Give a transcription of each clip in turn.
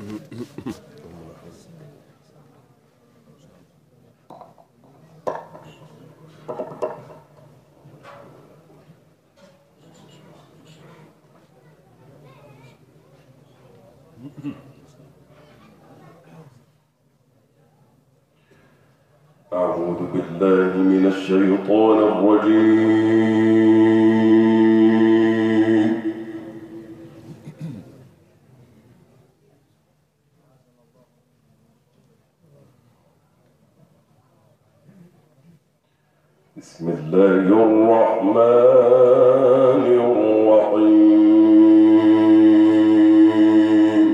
أعوذ بالله من الشيطان الرجيم. بسم الله الرحمن الرحيم.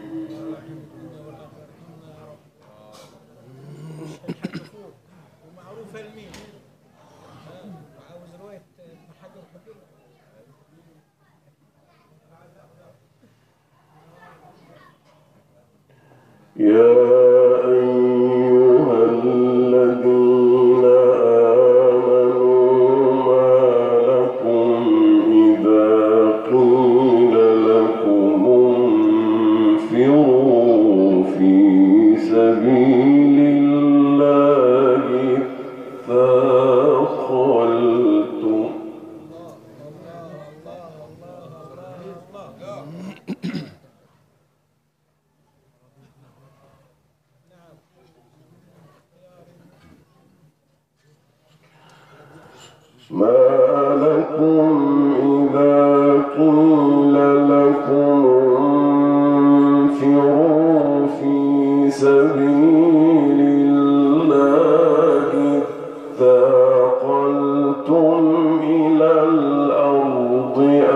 يا أيها الذين آمنوا ما لكم إذا قيل لكم انفروا في سبيل الله ثاقلتم ما لكم إذا قيل لكم انفروا في سبيل الله ثاقلتم إلى الأرض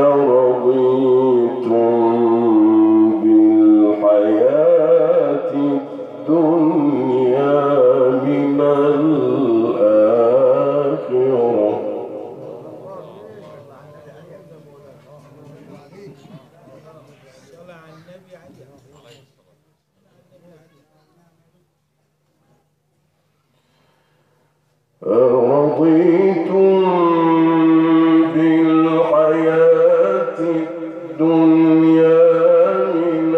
أرضيتم بالحياة الدنيا من الآخرة. أرضيتم بالحياة الدنيا من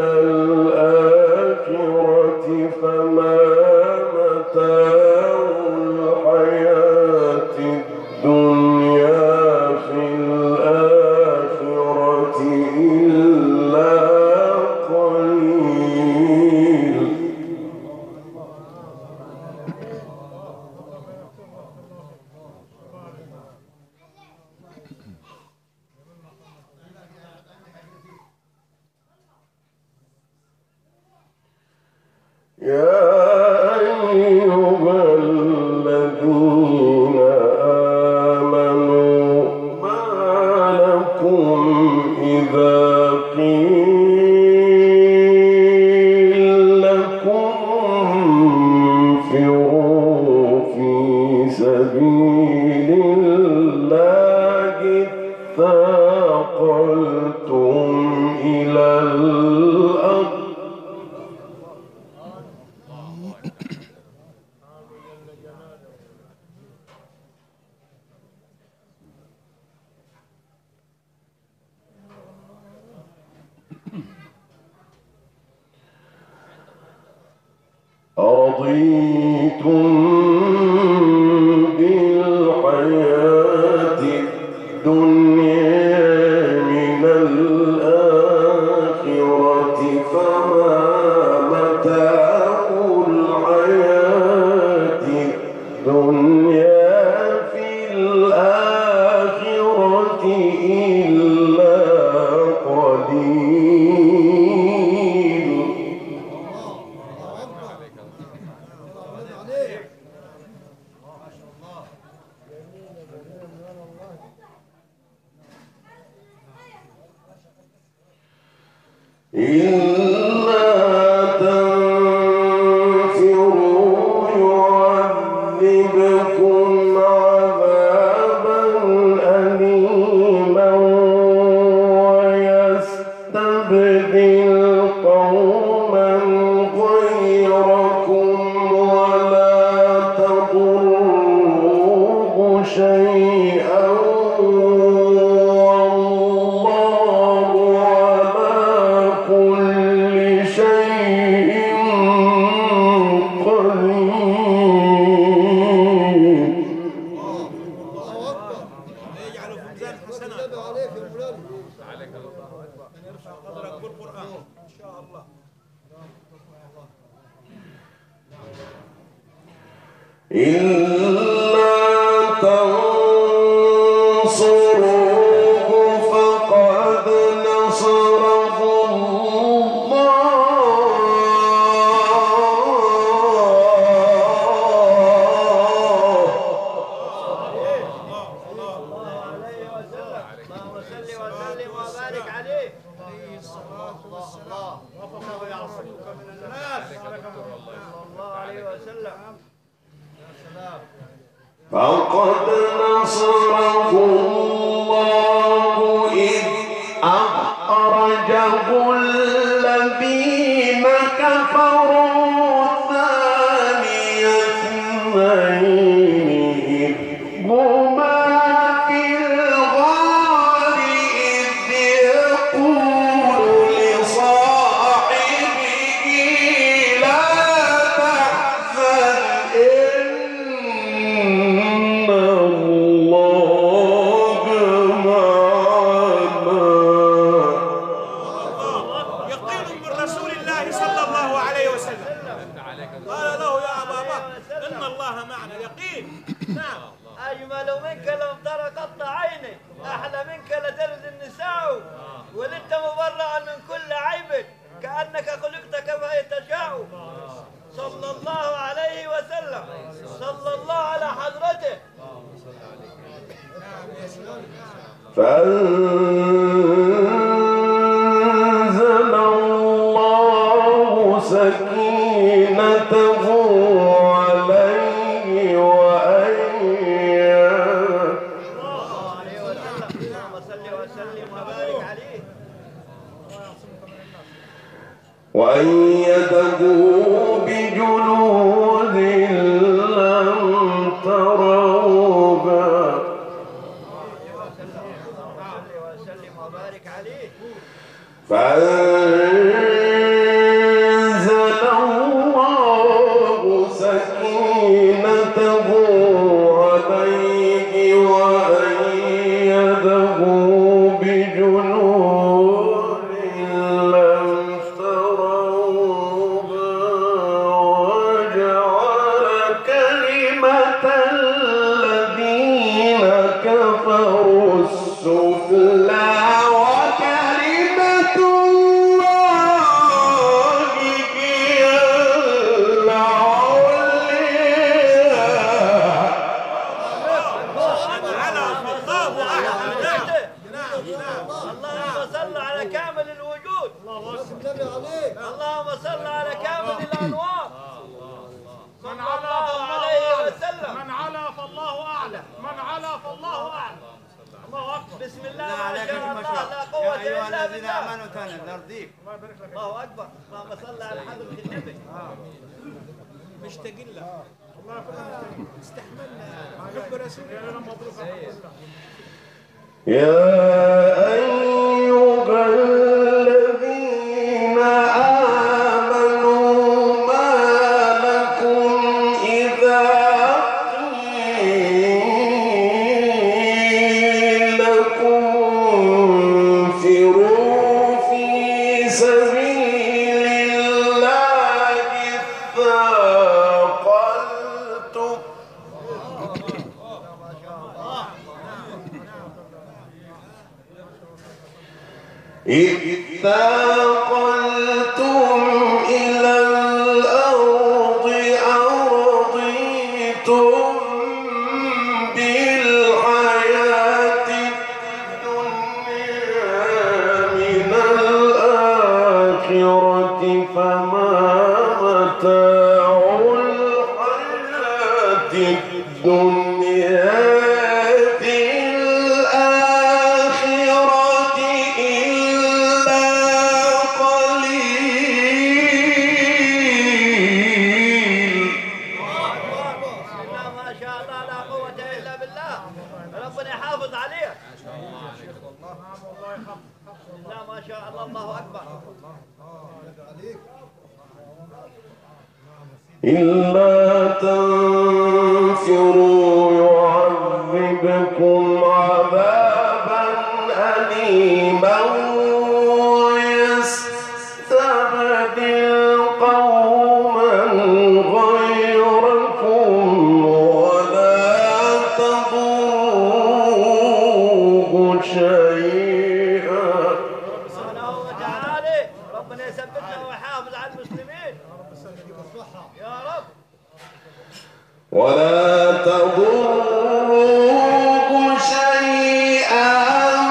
الآخرة فما متاع الحياة الدنيا في الآخرة إلا قليل. يا أيها الذين آمنوا ما لكم إذا قيل لكم انفروا في سبيل الله ثاقلتم إلى الأرض أرضيتم بالحياة الدنيا من الآخرة فما متاع الحياة الدنيا في الآخرة إلا قليل. إلا تنفروا يعذبكم عذابا أليما ويستبدل قوما غيركم ولا تضروه شيئا والله على كل شيء إلا تنصروه فقد نصره فقد نصره الله إذ أخرجه الذين كفروا ثاني اثنين إذ هما في الغار إذ يقول لصاحبه لا تحزن أجمل منك لم تر قط عيني، أحلى منك لتلد النساء، ولدت مبرأ من كل عيب، كأنك خلقت كما تشاء. صلى الله عليه وسلم، صلى الله على حضرته. فأنزل الله سكينته عليه وأيده بجنود لم تروها فأنزل الله سكينته عليه وأيده بجنود لم تروها وجعل كلمة الذين كفروا السفلى وكلمة الله هي اللهم صل على كامل الوجود. اللهم صل على كامل الأنوار. من علا عليه وسلم. من علا فالله أعلى، من علا فالله أعلى. الله أكبر. بسم الله ما شاء الله لا قوة إلا بالله. الله أكبر. اللهم صل على حضرة النبي. مشتاقين لك. الله استحملنا حب رسولنا. مبروك. يا أيها الذين آمنوا ما لكم إذا قيل لكم انفروا في سبيل الله اثاقلتم إلى الأرض أرضيتم بالحياة الدنيا من الآخرة فما متاع الحياة الدنيا ما شاء الله. الله أكبر. إلا تنفروا يعذبكم عذابا أليما ربنا يثبتنا ويحافظ على المسلمين يا رب. ولا تضروه شيئا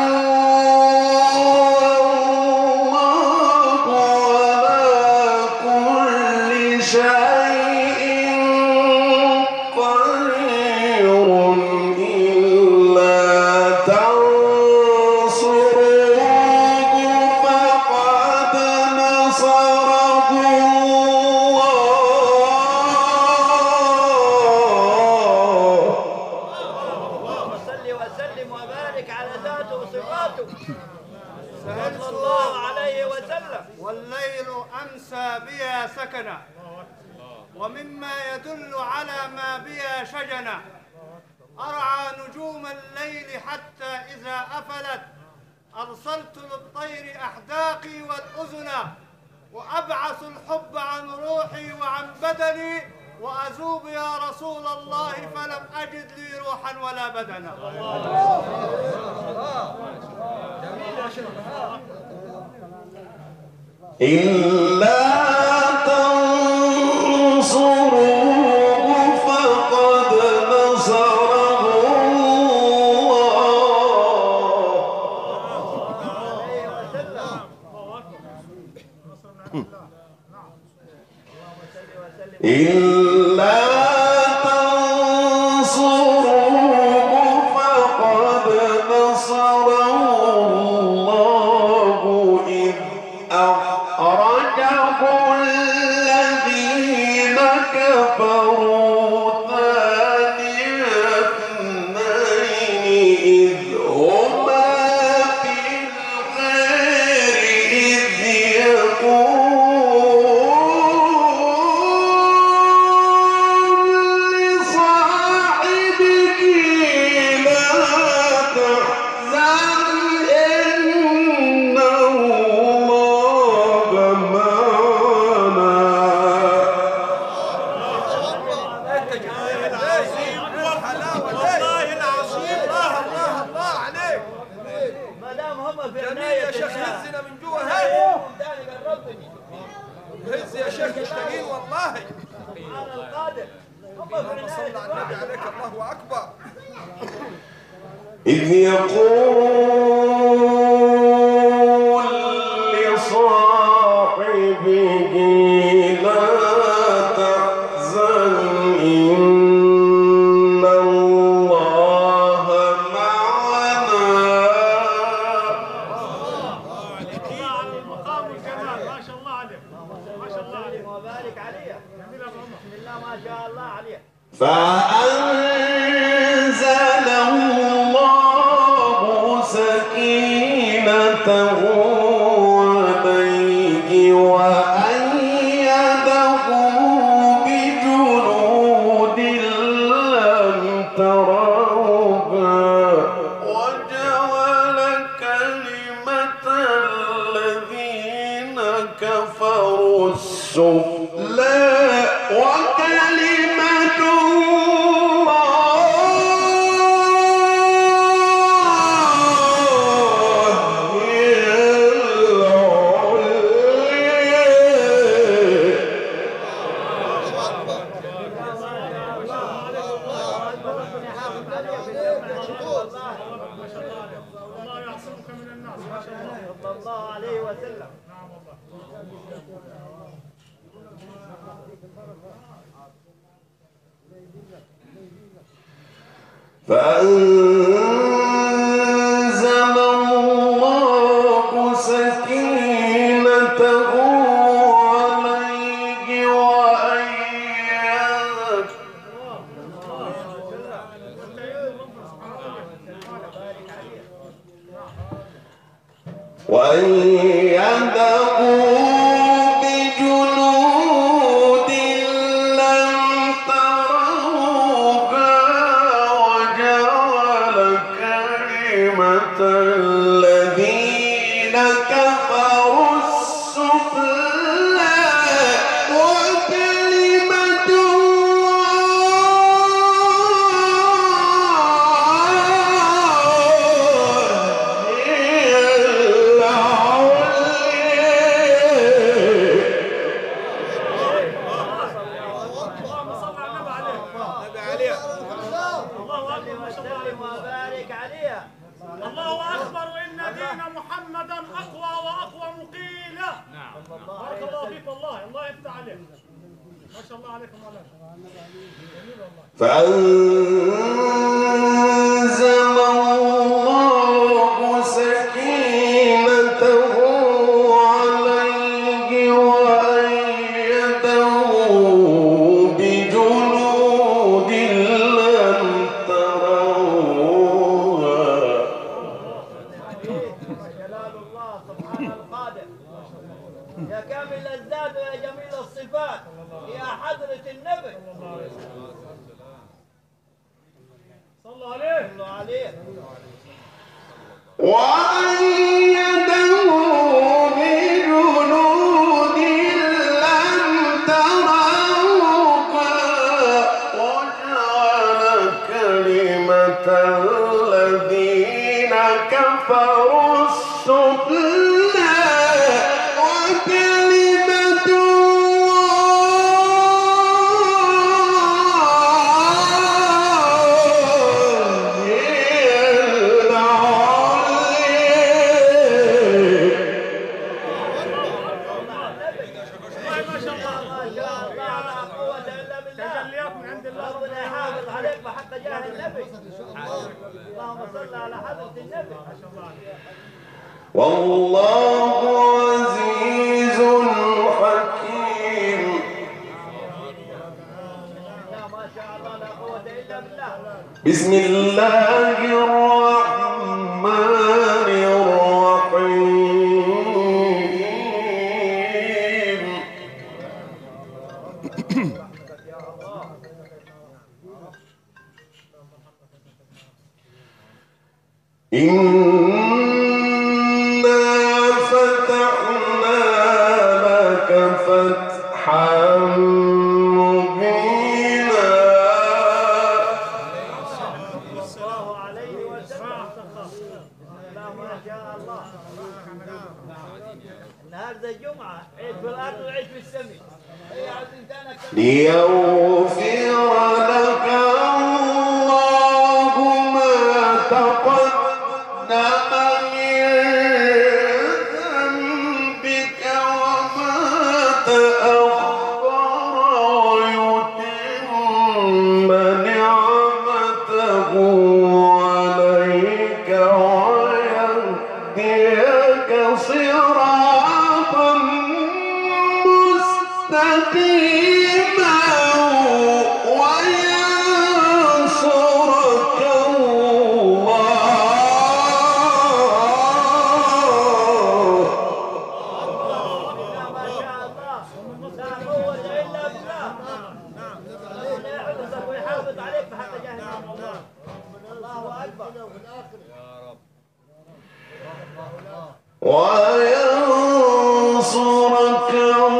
والله على كل شيء قدير إلا تنصروه فقد نصره اللهم صل وسلم وبارك على ذاته وصفاته صلى الله عليه وسلم. والليل أمسى بها سكنا ومما يدل على ما بها شجنا أرعى نجوم الليل حتى إذا أفلت أرسلت للطير أحداقي والأذنا وأبعث الحب عن روحي وعن بدني وأذوب يا رسول الله فلم أجد لي روحا ولا بدنا. إلا تنصروه فقد نصره الله. إلا تنصروه فقد نصره الله إذ أخرجه الذين كفروا ثاني اثنين إذ هما في الغار إذ يقول لصاحبه لا تحزن إن الله معنا. والله العظيم الله الله الله عليك. ما دام هم في جميل عناية يا شيخ، الله. هزنا من جوا هاي. تاني قربني هز يا شيخ مشتاقين والله. سبحان القادر. هم في اللهم صل عناية على النبي الله. عليك الله أكبر. إذ يقول لصاحبه لا تحزن إن الله معنا. المقام والكمال ما شاء الله عليك ما شاء الله عليك. وبارك عليه. بسم الله ما شاء الله عليه. فأنزل الله سكينته عليه وأيده بجنود لم تروها وجعل كلمة الذين كفروا السفلى وكلمة الله هي الله يعصمك من الناس ما شاء الله. صلى الله عليه وسلم. نعم والله. فأنزل الله سكينته عليه وأيده بجنود لم تروها وجعل شاء الله عليكم والله. فأنزل الله سكينته عليه وأيده بجنود لم تروها. جلال الله سبحان القادر يا كامل الذات ويا جميل الصفات يا حضرة النبي صلوا عليه. صلوا عليه. وأيده بجنود لم تروها وجعل كلمة الذين كفروا السفلى وكلمة الله هي العليا. ما شاء الله. ما شاء الله لا قوة إلا بالله. تجليات من عند الله. ربنا يحافظ عليك بحق جاه النبي. اللهم صل على حضرة النبي. ما شاء الله. والله عزيز حكيم. لا ما شاء الله لا قوة إلا بالله. بسم الله الرحمن الرحيم. إنا فتحنا لك فتحا مبينا. صلى الله عليه وسلم. لا ما شاء الله. النهارده الجمعة عيد في الأرض وعيد في السماء. هي عاوز إنسانك ليغفر لك الله ما تقدم من ذنبك وما تأخر ويتم نعمته عليك ويهديك صراطا مستقيما وينصرك الله. ما شاء الله. لا قوة إلا بالله. ربنا يحفظك ويحافظ عليك بحق جاه النبي. الله أكبر. وينصرك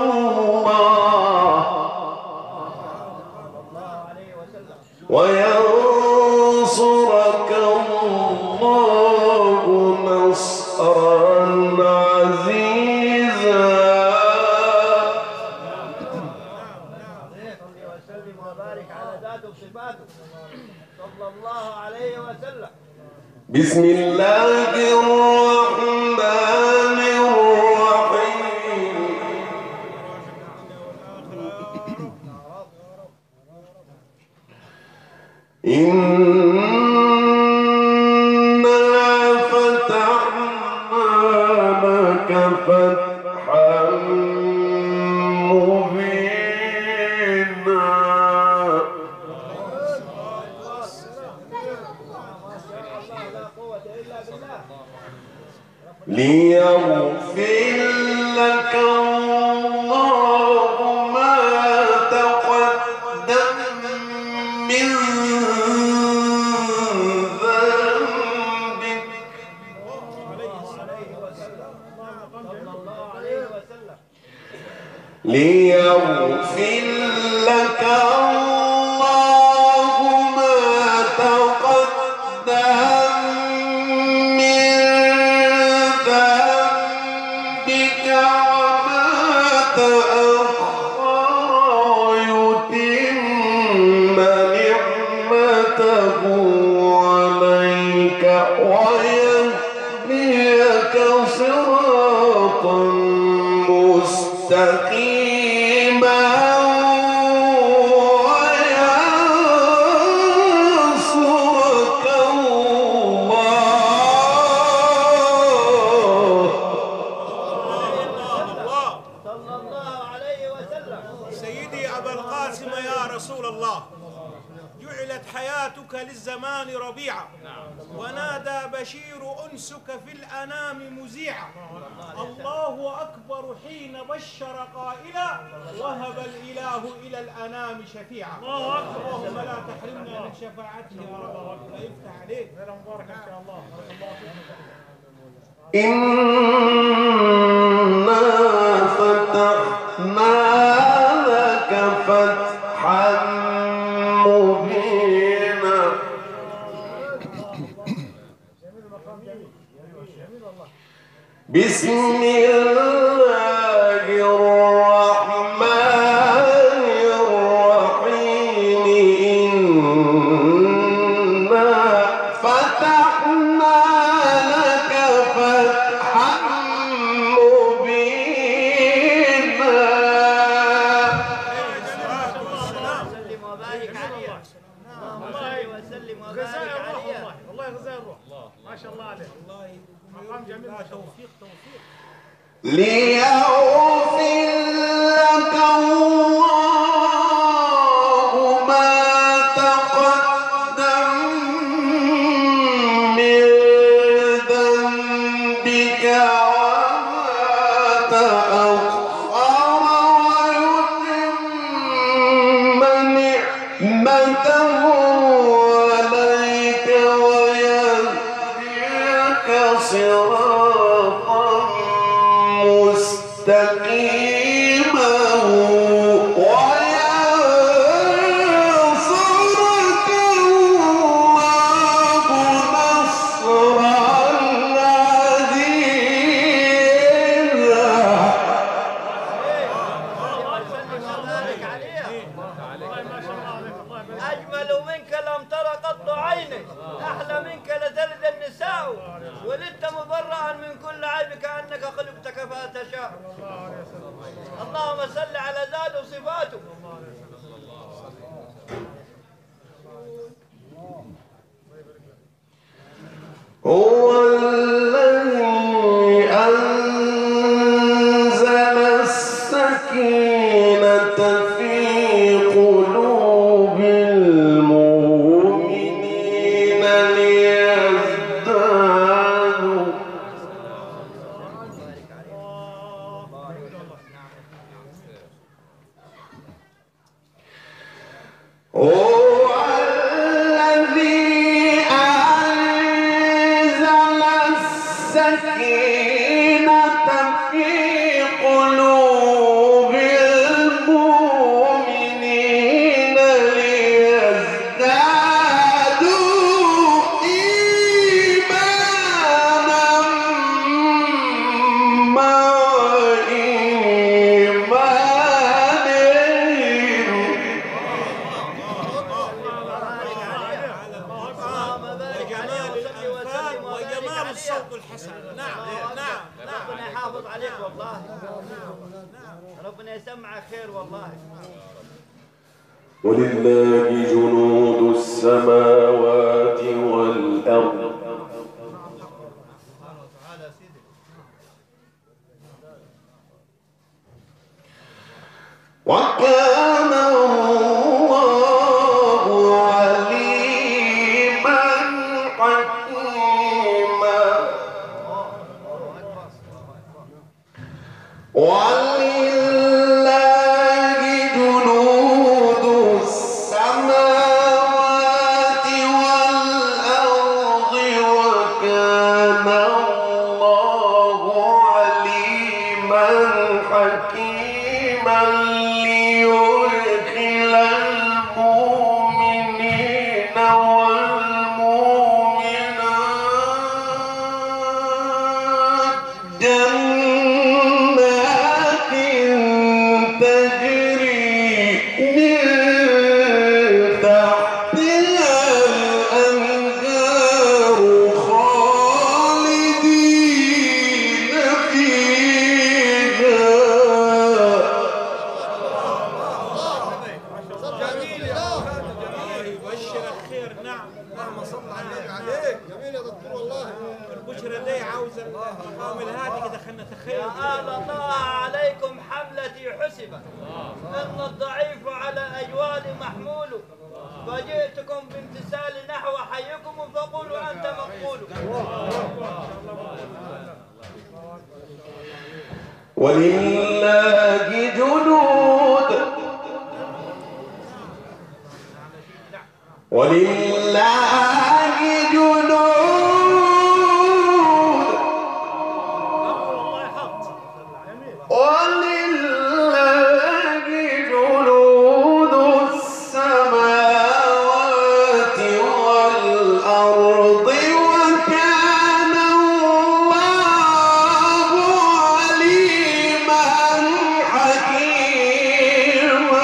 الله. وينصرك الله نصرا عزيزا. صلي وسلم وبارك على ذاته وصفاته صلى الله عليه وسلم. بسم الله الرحمن الرحيم. إنا فتحنا لك فتحا مبينا. لا قوة إلا بالله. ليغفر لك الله ما تقدم من ذنبك ليغفر لك الله ما تقدم من ذنبك وما تأخر ويتم نعمته عليك ويهديك صراطا مستقيما الله عليه وسلم. سيدي أبا القاسم يا رسول الله، جعلت حياتك للزمان ربيعا، ونادى بشير أنسك في الأنام مذيعا. الله أكبر حين بشر قائلا، وهب الإله إلى الأنام شفيعا. اللهم لا تحرمنا من شفاعته يا رب، فيفتح عليك. مبارك إن شاء الله. إنا فتحنا لك فتحا مبينا. بسم الله الرحمن الرحيم. إنا فتحنا لك فتحا مبينا. وسلم وبارك عليه. اللهم صل وسلم وبارك عليه. والله غزال الروح. ما شاء الله عليه. والله مقام جميل. توفيق توفيق. ليغفر لك الله ما تقدم من ذنبك وما تأخر، ويتم نعمته عليك ويهديك صراطا مستقيما وينصرك الله نصرا عزيزا. وسلم وبارك عليه. أجمل منك لم تر قط عيني، أحلى منك لتلد النساء، ولدت مبرئا من كل عيب كأنك خلقت كما تشاء. اللهم صل على ذات صفاته. هو الذي أنزل السكينة في قلوب المؤمنين ليزدادوا هو الذي أنزل السكينة في قلوب المؤمنين ليزدادوا إيمانا مع إيمانهم. اللهم بارك عليه وصل وسلم وبارك وجمال عليه. الصوت الحسن. نعم نعم ربنا يحافظ عليك والله. ربنا يسمعك خير والله. ولله جنود السماوات والأرض. وكان الله عليما حكيما. ولله جنود السماوات والأرض، وكان الله عليما حكيما. ليدخل المؤمنين والمؤمنات جنات تجري من تحتها الأنهار خالدين فيها. يبشرك خير. نعم. اللهم صل عليك. جميل يا دكتور والله. البشرى دي عاوزه المقام الهادي كده. خلينا نتخيل. يا آل الله عليكم حملتي حسبا إن الضعيف على أجوال محمول فجئتكم بامتثال نحو حيكم فقولوا أنت مقبول. ولله جنود ولله جنود ولله جنود السماوات والأرض وكان الله عليما حكيما.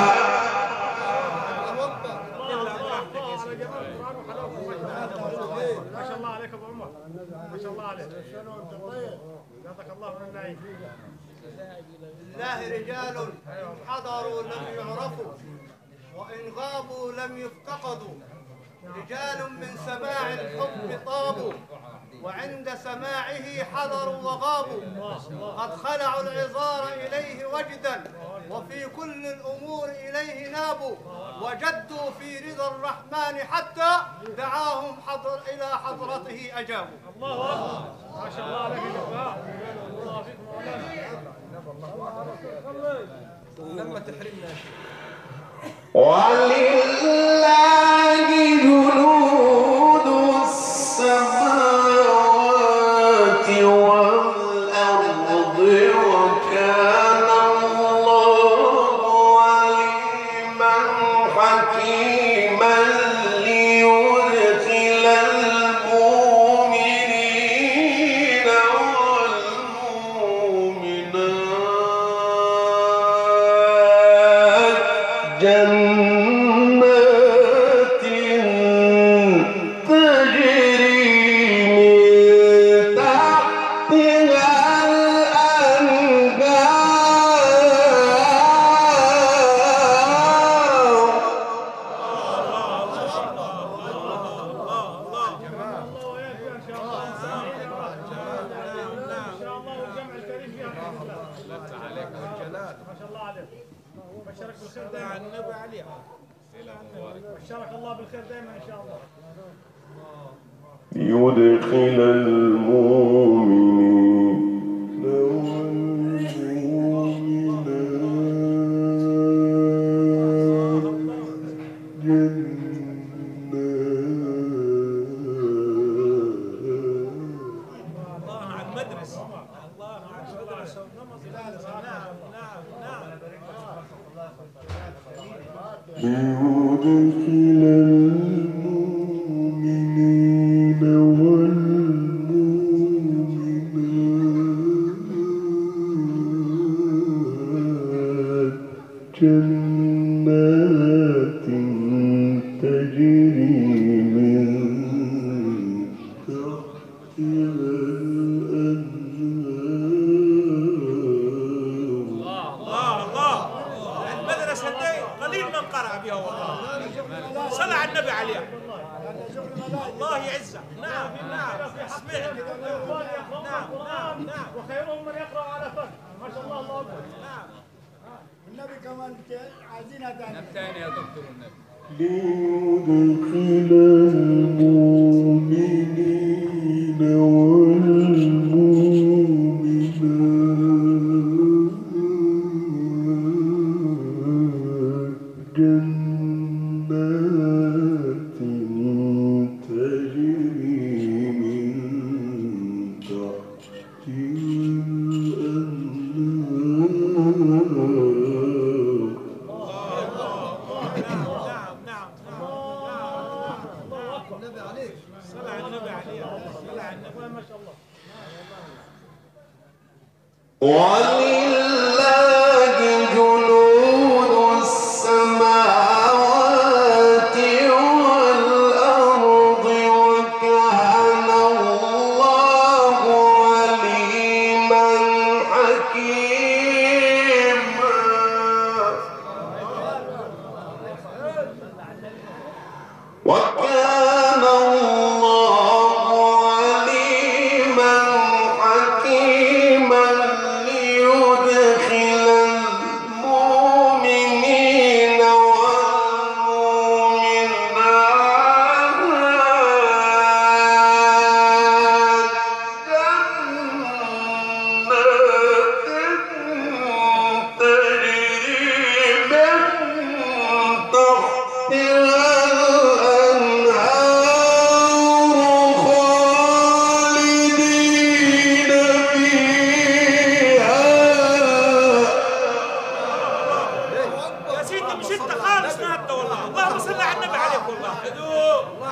ما شاء الله عليك ابو عمر، ما شاء الله عليك. جزاك الله من النعيم. لله رجال إن حضروا لم يعرفوا وإن غابوا لم يفتقدوا. رجال من سماع الحب طابوا وعند سماعه حضروا وغابوا. قد خلعوا العذار إليه وجدا وفي كل الأمور إليه نابوا. وجدوا في رضا الرحمن حتى دعاهم إلى حضرته أجابوا. الله أكبر، ما شاء الله عليك يا جماعة. الله فيكم لما تحرمنا ولله جنود السماوات والأرض وكان الله عليما حكيما ليدخل المؤمنين والمؤمنات جنات تجري من تحتها بشرك بالخير دائما. النبي عليه. بشرك الله بالخير دائما ان شاء الله. ليدخل المؤمنين الله على المدرسة، الله على المدرسة والنمط. نعم نعم نعم. ليدخل المؤمنين والمؤمنات جنات تجري من تحتها الأنهار. المدرسة دي قليل من قرأ بها والله. صلى على النبي عليه. الله يعزك. نعم نعم. اسمعنا. نعم نعم نعم. وخيرهم من يقرأ على فم. ما شاء الله، الله اكبر. نعم. النبي كمان عايزينها ثاني. ثاني يا دكتور النبي. ليدخل المؤمنين والمؤمنات جنات تجري من تحتها الأنهار.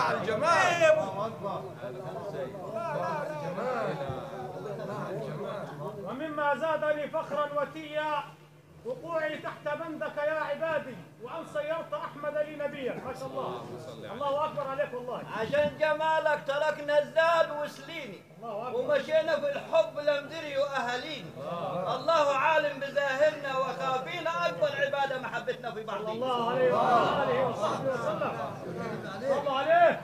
ومما زادني فخرا وتيا وقوعي تحت بندك يا عبادي، وأن صيرت أحمد لي نبيا. ما شاء الله، الله أكبر عليك والله. عشان جمالك تركنا الزاد وسليني ومشينا في الحب لمدري وأهاليني. الله عالم بظاهرنا وخافينا، أكبر عبادة محبتنا في بعضنا. الله عليه وآله وصحبه وسلم. الله عليه.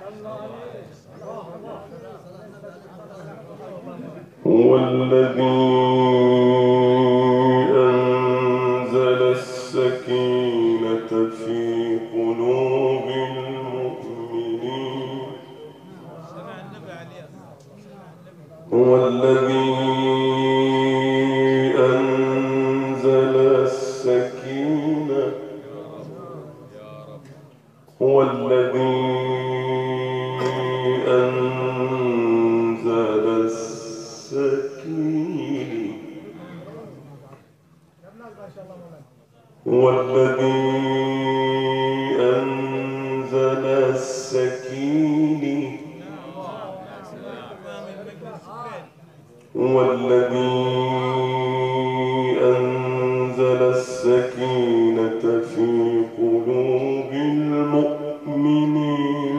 هو الذي أنزل السكينة في قلوب المؤمنين. هو الذي أنزل السكينة. هو الذي أنزل السكينة. هو الذي أنزل السكينة. هو الذي أنزل السكينة في قلوب المؤمنين.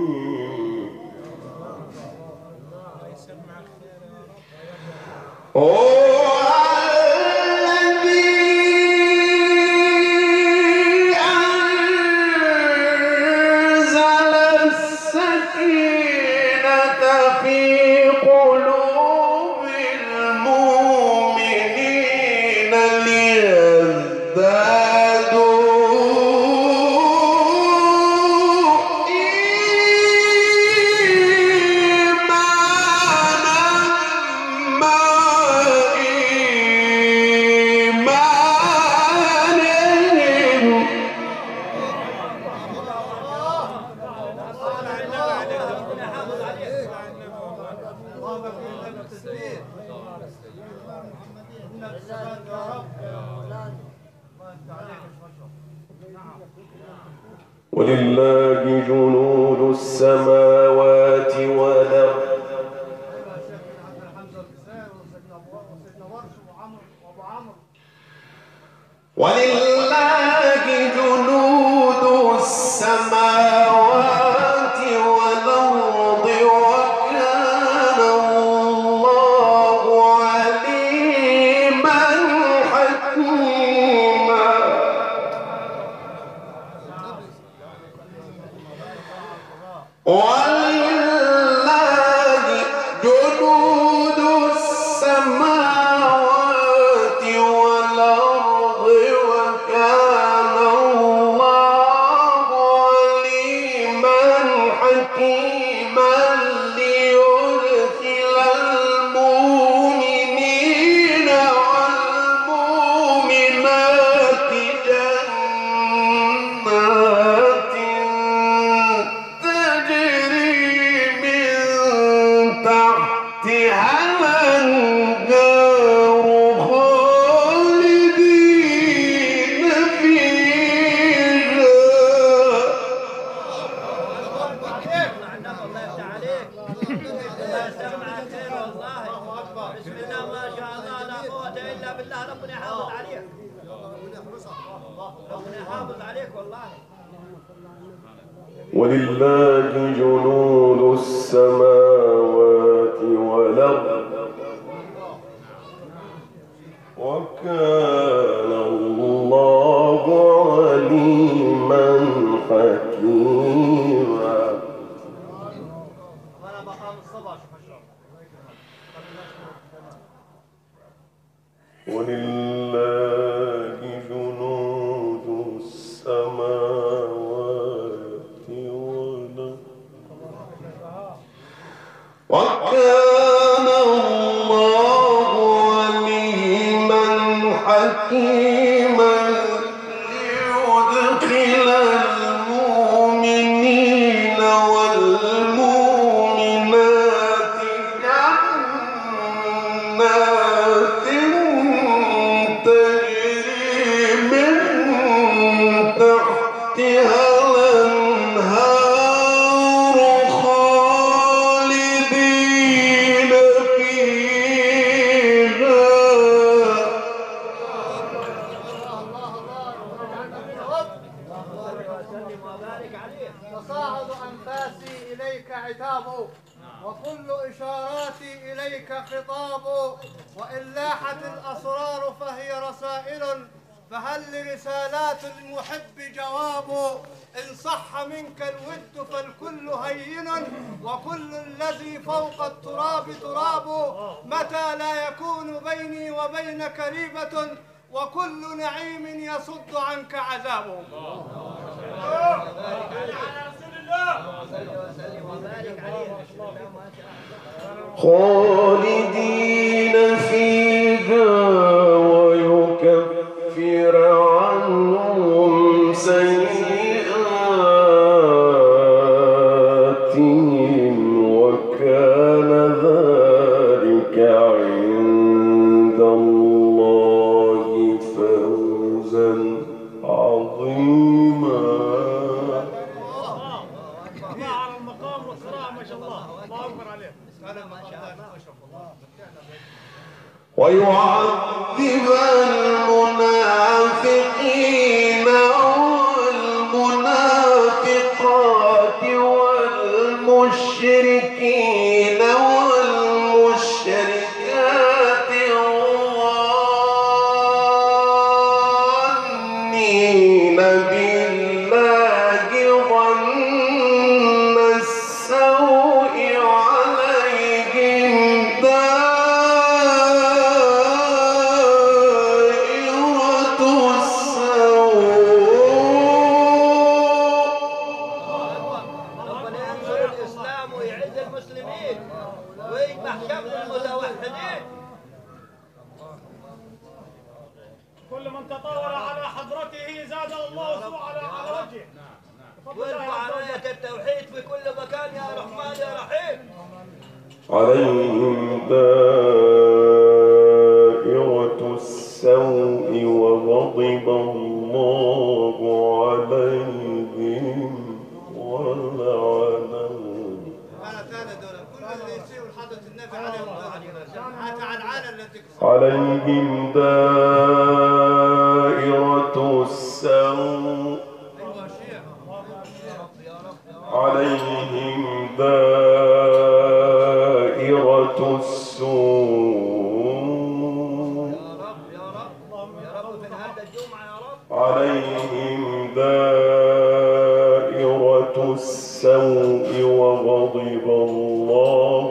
ولله جنود السماوات والأرض. ولله جنود السماوات والأرض وكان الله عليما حكيما. ولله جنود السماوات والأرض وكان الله عليما حكيما ليدخل المؤمنين والمؤمنات جنات تحتها الأنهار خالدين فيها. الله يفتح عليك. الله يسمعك خير والله. بسم الله ما شاء الله لا قوة إلا بالله. ربنا يحافظ عليك. ربنا يحافظ عليك والله. ولله جنود السماوات والأرض وكان الله عليما حكيما. ولله جنود السماوات والأرض وكان الله عليما حكيما ليدخل المؤمنين والمؤمنات جنات تجري من تحتها الأنهار بارك عليك. تصاعد أنفاسي إليك عتاب، وكل إشاراتي إليك خطاب، وإن لاحت الأسرار فهي رسائل، فهل لرسالات المحب جواب؟ إن صح منك الود فالكل هين، وكل الذي فوق التراب تراب، متى لا يكون بيني وبينك ريبة، وكل نعيم يصد عنك عذاب. خالدين فيها ويكفر عنهم سيئاتهم وكان ذلك عند الله فوزا عظيما. على المقام والصراع ما شاء الله. الله اكبر عليك. ويعذب المنافقين والمنافقات والمشركين والمشركات الظانين بالله ظن السوء عليهم دائرة السوء. ربنا ينصر الاسلام ويعز المسلمين ويجمع شمل المتوحدين. كل من تطاول على حضرته زاد الله سوء على وجهه. وارفع راية التوحيد في كل مكان يا رحمن يا رحيم. عليهم دائرة السوء وغضب الله عليهم ولعنهم. أنا ثاني دولة كل اللي يسيء لحضرة النبي عليه الصلاة والسلام حتى على العالم التي عليهم دائرة السوء عليهم دائرة السوء عليهم دائرة السوء وغضب الله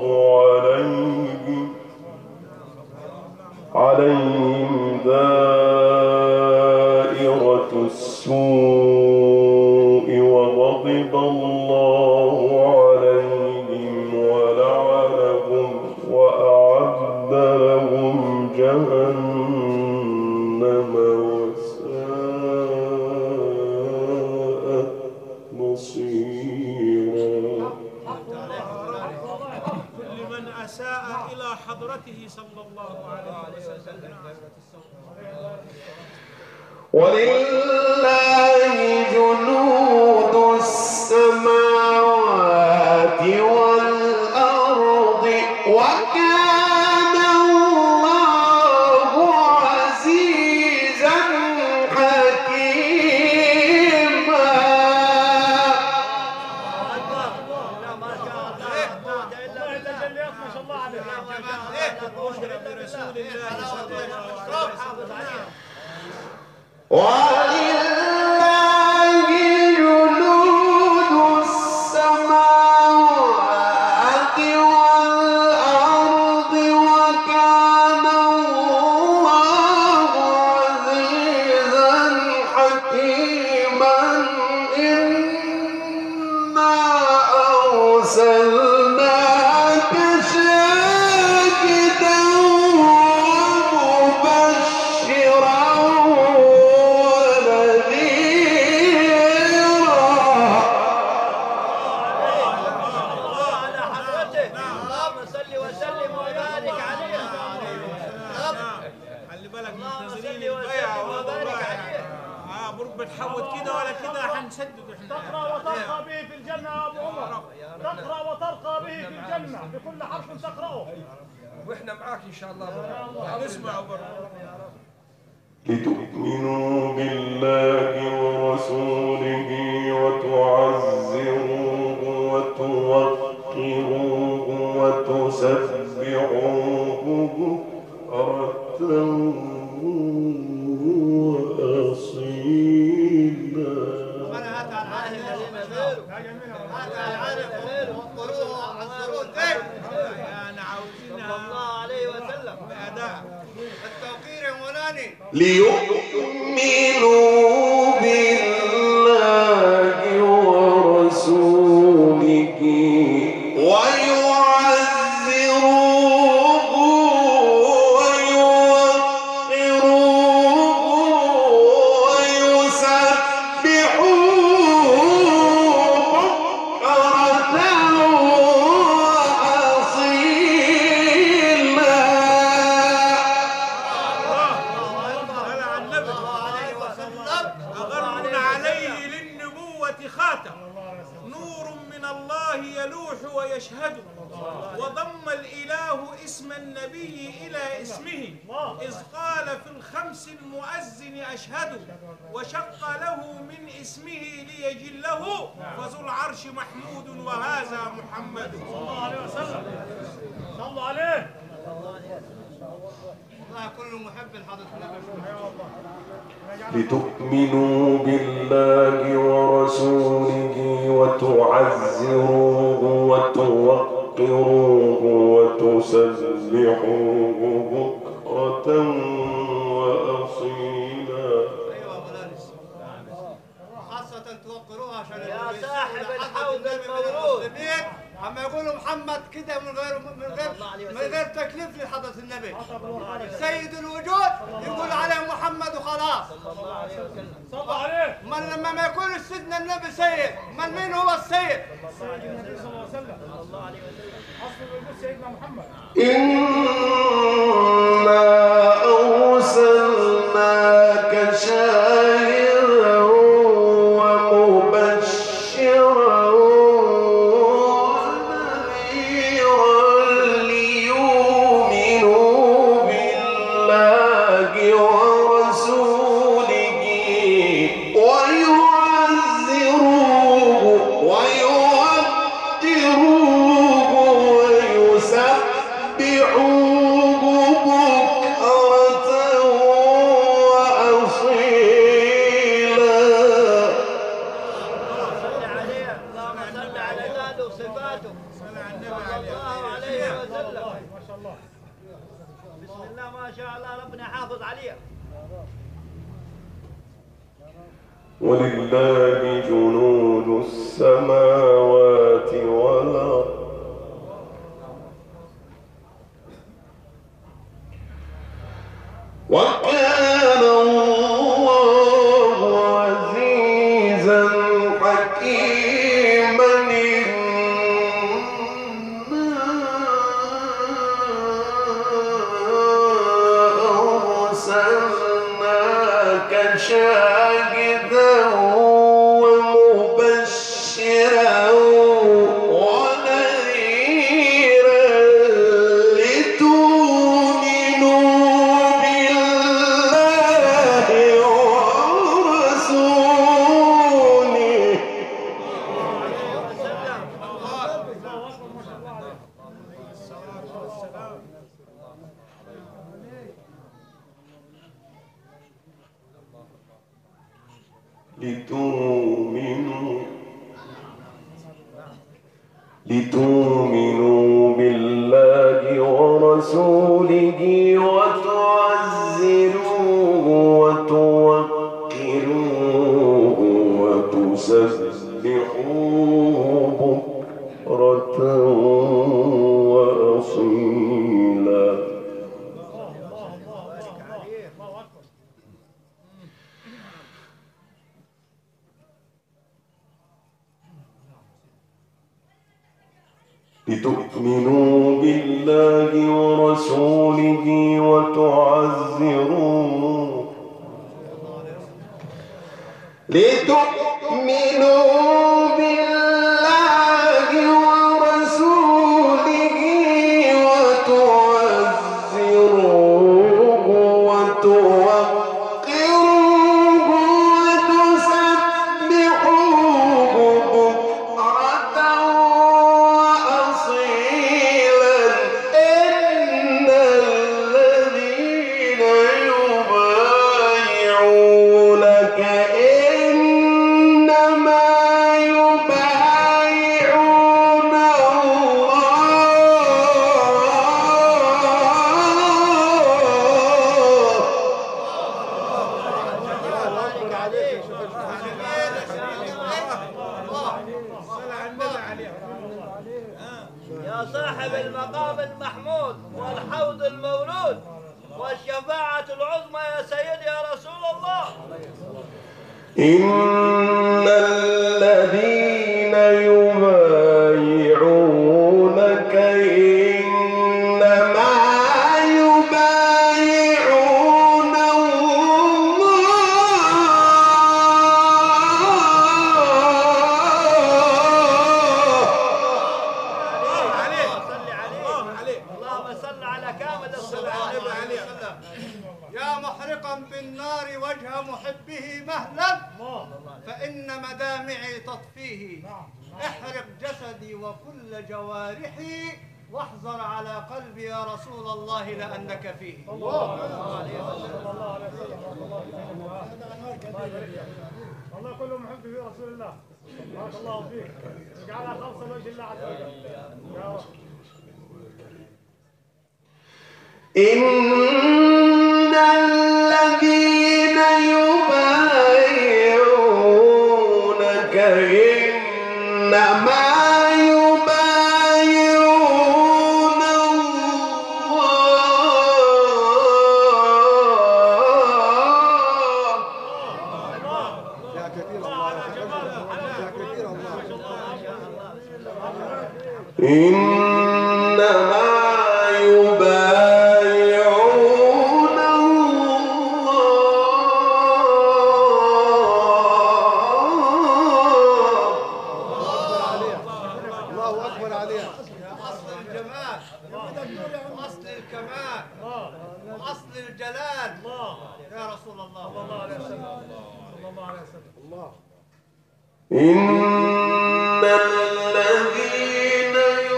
عليهم دائرة السوء وغضب الله عليهم ولعنهم وأعد لهم جهنم وساءت مصيرا. كل من أساء إلى حضرته صلى الله عليه وسلم. ولله جنود السماوات والأرض وكان الله عزيزا حكيما. ما شاء الله لا قوة إلا بالله. تجليات ما شاء الله عليك. لا قوة إلا برسول بالله. الله صلى الله عليه حافظ عليها. ولله جنود السماوات والأرض وكان الله عزيزا حكيما. إنا أرسلناك شاهدا ومبشرا على حضرتك. اللهم صل وسلم وبارك عليه. خلي بالك اللهم منتظرين صل البيعة وسلم وبارك عليه. برب بتحوط كده ولا كده هنسدد احنا. تقرأ وترقى به في الجنة يا أبو عمر. تقرأ وترقى به في الجنة بكل حرف تقرأه. واحنا معاك ان شاء الله. نسمع برضه. لتؤمنوا بالله ورسوله وتعزروه ليؤمنوا بالله ورسوله ويعذروه ويوقروه ويسبحوه بكرة وأصيلا. صلى على النبي. أغر عليه للنبوة خاتم، نور من الله يلوح ويشهد، وضم الإله اسم النبي إلى اسمه، إذ قال في الخمس المؤذن أشهد، وشق له من اسمه ليجله، فذو العرش محمود وهذا محمد. صلى الله عليه وسلم. صلوا عليه. والله كل محب لحضرة النبي. لتؤمنوا بالله ورسوله وتعزروه وتوقروه وتسبحوه بكرة وأصيلا. ايوه ابو لارس. خاصة توقروها عشان يا صاحب الحوض المورود. اما يقولوا محمد كده من غير تكليف لحضرة النبي. سيد الوجود يقول عليه محمد وخلاص. صلوا عليه. من لما ما يكون سيدنا النبي سيد، من مين هو السيد؟ سيد النبي صلى الله عليه وسلم. اصل الوجود سيدنا محمد. إنا أرسلناك شاهدا ومبشرا ونذيرا ليؤمنوا بالله ورسوله ويعزروه ويوقروه ويسبحوه بكرة وأصيلا. صل عليه، اللهم صل على ذاته وصفاته صلى الله عليه وسلم. ما شاء الله. بسم الله ما شاء الله، ربنا يحافظ عليه. ولله جنود السماوات والأرض وكان الله عزيزا حكيما. أرسلناك شاهدا ومبشرا ونذيرا لتؤمنوا بالله ورسوله لتؤمنوا بالله ورسوله وتعزروه وتوقروه وتسبحوه بكرة وأصيلا. لتؤمنوا بالله ورسوله وتعزروه لتؤمنوا بالله ورسوله وتعزروه وتوقروه وتسبحوه بكرة وأصيلا. إن الذين يبايعونك إنما وصاحب المقام المحمود والحوض المولود والشفاعة العظمى يا سيدي يا رسول الله. إن الذين يبايعونك إنما يبايعون اللهم صل على كامل الصلاة. يا محرقا بالنار وجه محبه مهلا فإن مدامعي تطفيه احرق جسدي وكل جوارحي واحذر على قلبي يا رسول الله لأنك فيه. الله كله محب في رسول الله. بارك الله فيك. اجعلها خالصة لوجه الله عز وجل يا رب. إن الذين يبايعونك إنما يبايعون الله. إنما يبايعون الله اكبر عليها. أصل الجمال وأصل الكمال وأصل الجلال يا رسول الله. إن الذين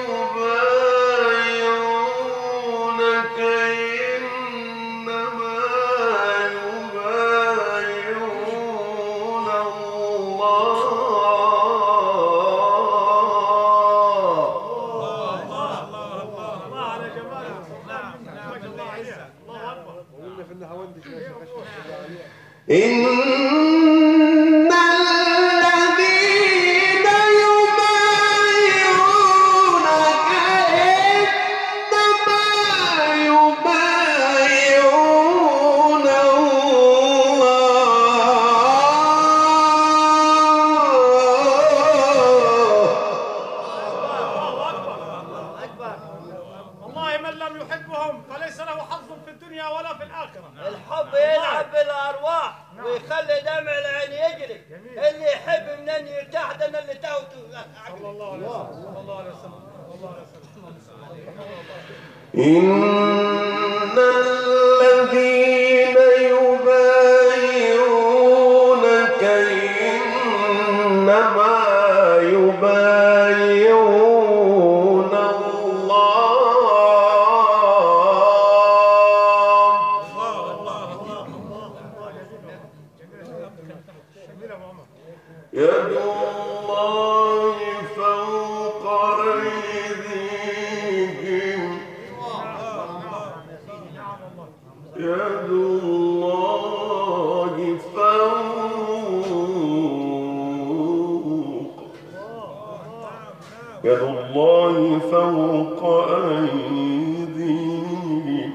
يبايعونك إنما يبايعون الله على جمالك. الله عليك. الله اكبر. قلنا في النهاوند شويه إن الذين يبايعونك إنما يبايعون والله من لم يحبهم فليس له حظ في الدنيا ولا في الآخرة. الحب يلعب بالأرواح ويخلي دمع العين يجري. اللي يحب منين يرتاح ده اللي تاوته. صلى الله عليه وسلم. صلى الله عليه وسلم. صلى الله عليه وسلم. إن الذين يبايعونك إنما يبايعون يد الله فوق أيديهم يد الله فوق أيديهم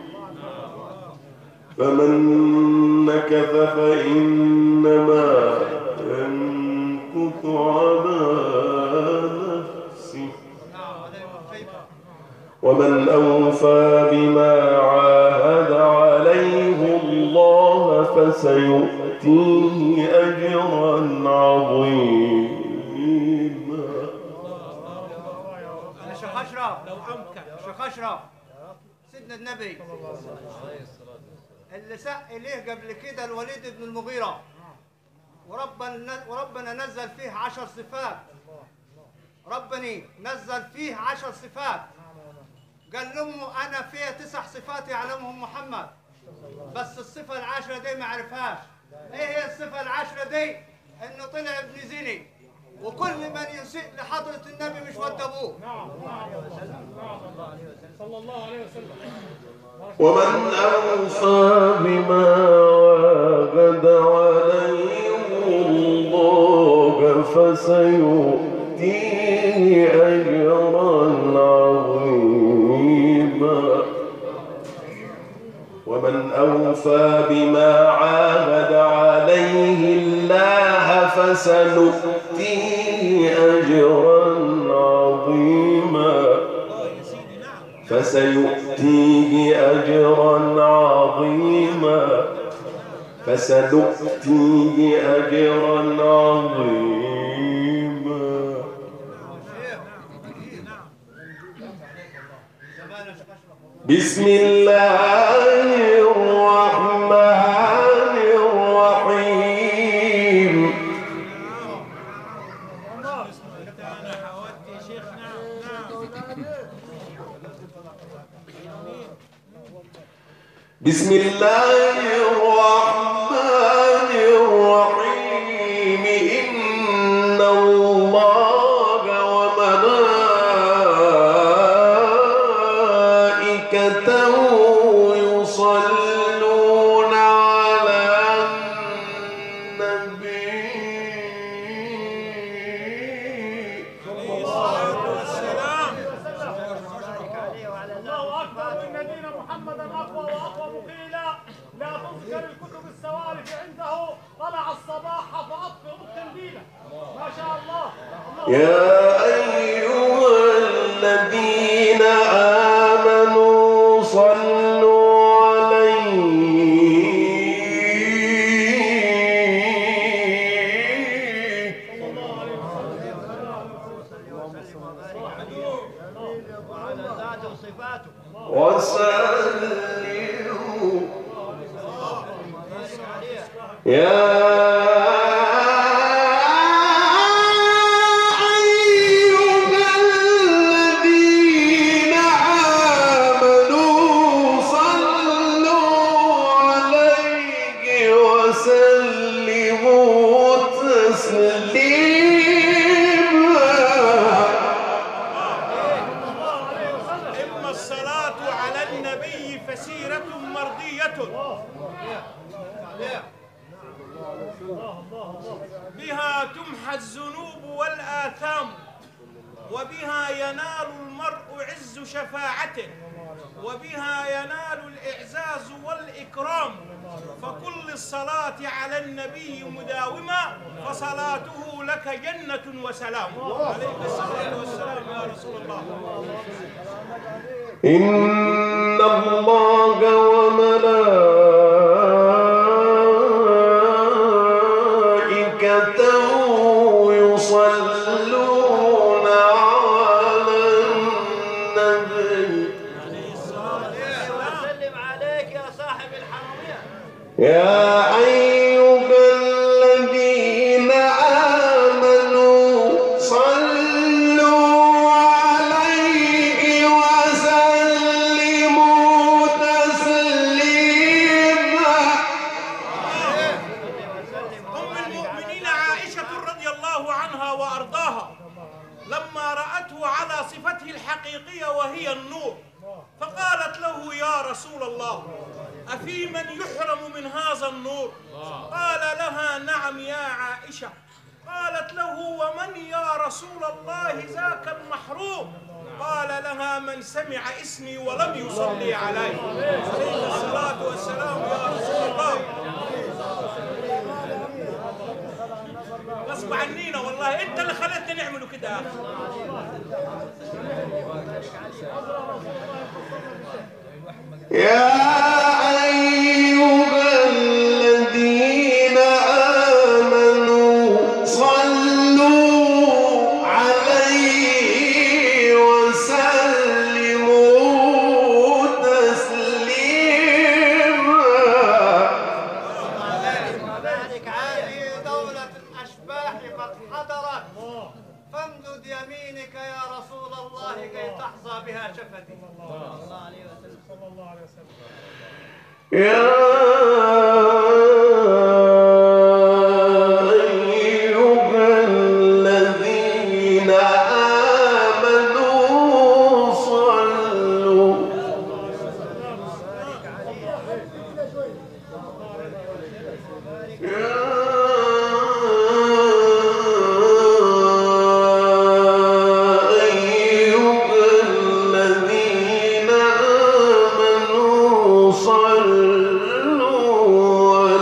فمن نكث فإنما ينكث على نفسه ومن أوفى بما عاهد عليه الله فسيؤتيه أجرا عظيما. شيخ أشرف شيخ أشرف سيدنا النبي اللي سق إليه قبل كده الوليد بن المغيرة وربنا نزل فيه 10 صفات. ربنا نزل فيه 10 صفات. قال لهم أنا فيها 9 صفات يعلمهم محمد بس الصفة ال10 دي ما عرفهاش. إيه هي الصفة ال10 دي؟ إنه طلع ابن زيني وكل من يسيء لحضرة النبي مش ود أبوه. صلى الله عليه وسلم. ومن أوفى بما عاهد عليه الله فسيؤتيه أجرا عظيما. عليه الله فسنؤتيه أجرا عظيما فسنؤتيه أجرا عظيما فسنؤتيه أجرا عظيما. بسم الله الرحمن الرحيم. بسم الله الرحمن الرحيم. إن الله وملائكته يصلون على النبي الله أكبر. إن دين محمدا أقوى وأقوم قيلا لا تذكر الكتب السوالف عنده طلع الصباح فأطفئ القنديل. ما شاء الله. يا أيها الذين آمنوا صلوا عليه وعلى ذاته وصفاته وسلموا. يا بها تمحى الذنوب والآثام وبها ينال المرء عز شفاعته وبها ينال الإعزاز والإكرام فكل الصلاة على النبي مداومة فصلاته لك جنة وسلام. عليك الصلاة والسلام يا رسول الله. إن الله وملائكته يصلون على النبي وسلم عليك يا صاحب الحرمية. يا أيها الذين آمنوا صلوا عليه وسلموا تسليما. أم المؤمنين عائشة رضي الله عنها وأرضاها لما رأته على صفته الحقيقية وهي النور فقالت له يا رسول الله أفي من يحرم من هذا النور؟ قال لها نعم يا عائشة. قالت له ومن يا رسول الله ذاك المحروم؟ قال لها من سمع اسمي ولم يصلي علي. عليه الصلاة والسلام يا رسول الله. غصب عنينا والله انت اللي خليتنا نعمله كده. يا أيها الذين آمنوا صلوا عليه وسلموا تسليما. هذه دولة الأشباح قد حضرت فامدد يمينك يا رسول الله كي تحظى بها شفتي. صلى الله عليه وسلم. يا أيها الذين آمنوا صلوا صلوا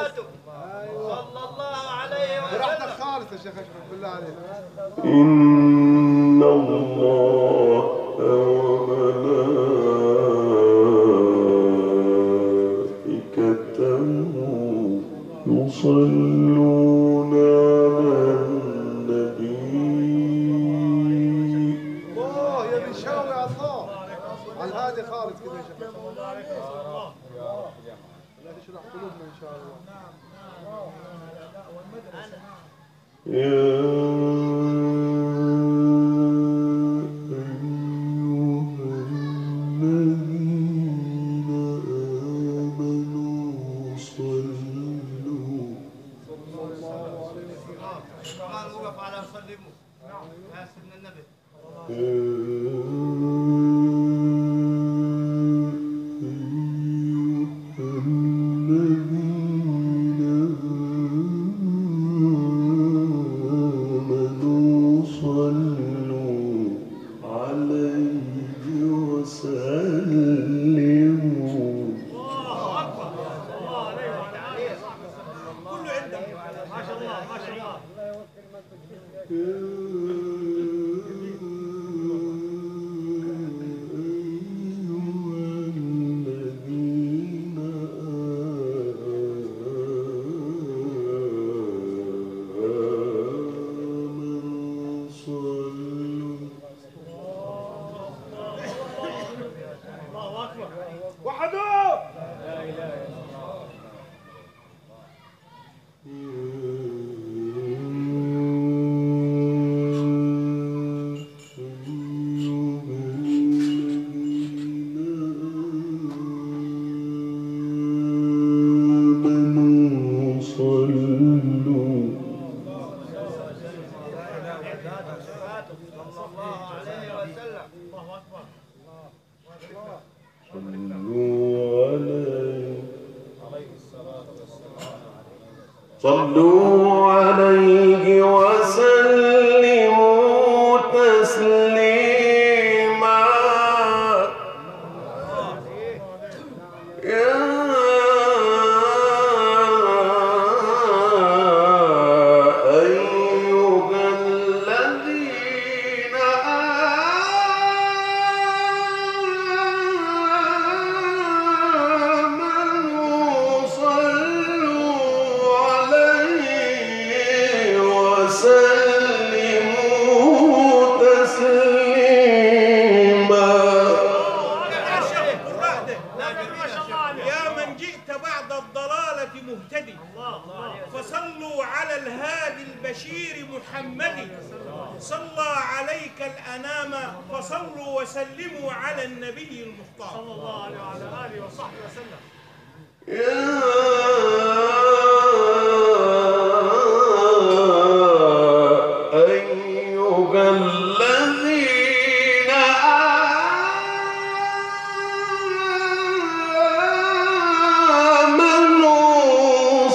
صلاته صلى الله عليه براحتك وسلم. خالص يا شيخ اشرف بالله عليك. إن الله وملائكته يصلون على النبي. الله يا بنشاوي على الله على الهادي خالص كده يا شيخ اشرف. لا تشرح قلوبنا ان شاء الله. قال وقف على سلموا يا سيدنا النبي. كله عندك ما شاء الله ما شاء الله. الله اكبر. وحدوه. صلوا عليه وسلموا تسليما. يا أيها الذين آمنوا صلوا عليه وسلموا تسليما. يا من جئت بعد الضلالة مهتدي فصلوا على الهادي البشير محمد. صلى عليك الأنام فصلوا وسلموا على النبي المختار صلى الله عليه وعلى اله وصحبه وسلم. يا أيها الذين آمنوا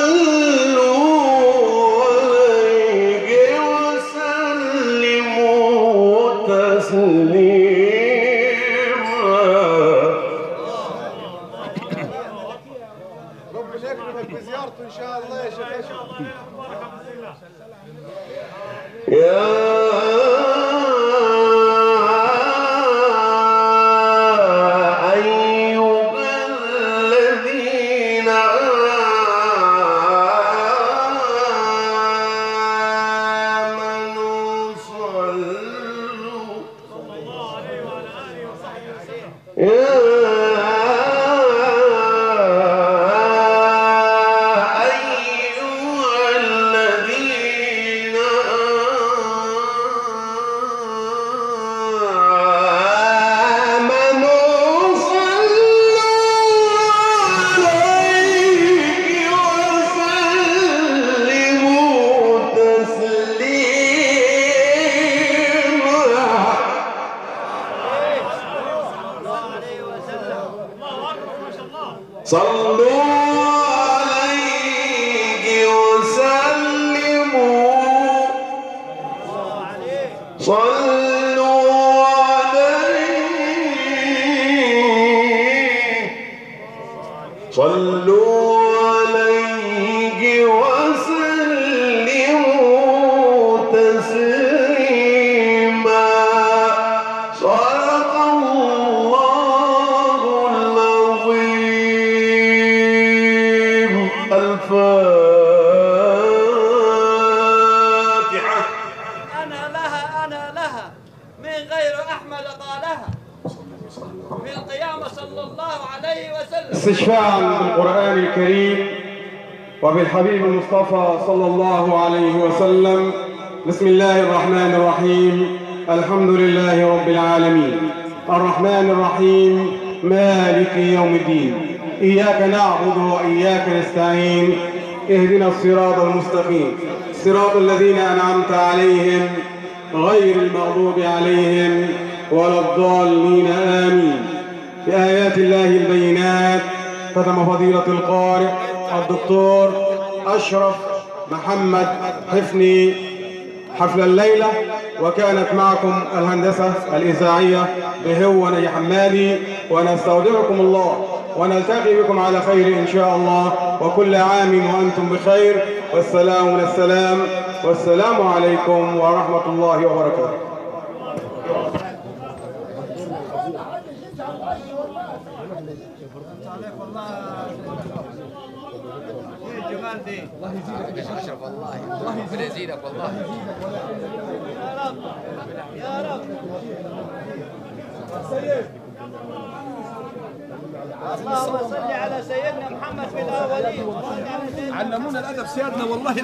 صلوا عليه وسلموا تسليما. ربنا يكرمك بزيارته ان شاء الله يا شيخ اشرف. بارك بسم الله. يا أيها الذين آمنوا صلوا صلى الله عليه وعلى اله وصحبه وسلم. يا أيها الذين آمنوا صلوا عليه وسلموا تسليما. صلوا عليه وسلموا. صلوا عليه. صلوا عليه أنا لها من غير أحمد قالها في القيامة صلى الله عليه وسلم استشفاعا بالقرآن الكريم وبالحبيب المصطفى صلى الله عليه وسلم. بسم الله الرحمن الرحيم. الحمد لله رب العالمين الرحمن الرحيم مالك يوم الدين. إياك نعبد وإياك نستعين. اهدنا الصراط المستقيم صراط الذين أنعمت عليهم غير المغضوب عليهم ولا الضالين آمين. بآيات الله البينات ختم فضيلة القارئ الدكتور أشرف محمد حفني حفل الليلة، وكانت معكم الهندسة الإذاعية بهو نجي حمادي، ونستودعكم الله ونلتقي بكم على خير إن شاء الله، وكل عام وأنتم بخير، والسلام من السلام، والسلام عليكم ورحمة الله وبركاته. الجمال دي الله يزيدك يا اشرف، والله ربنا يزيدك والله. يا رب اللهم صل على سيدنا محمد في الأولين. علمونا الادب سيادنا والله.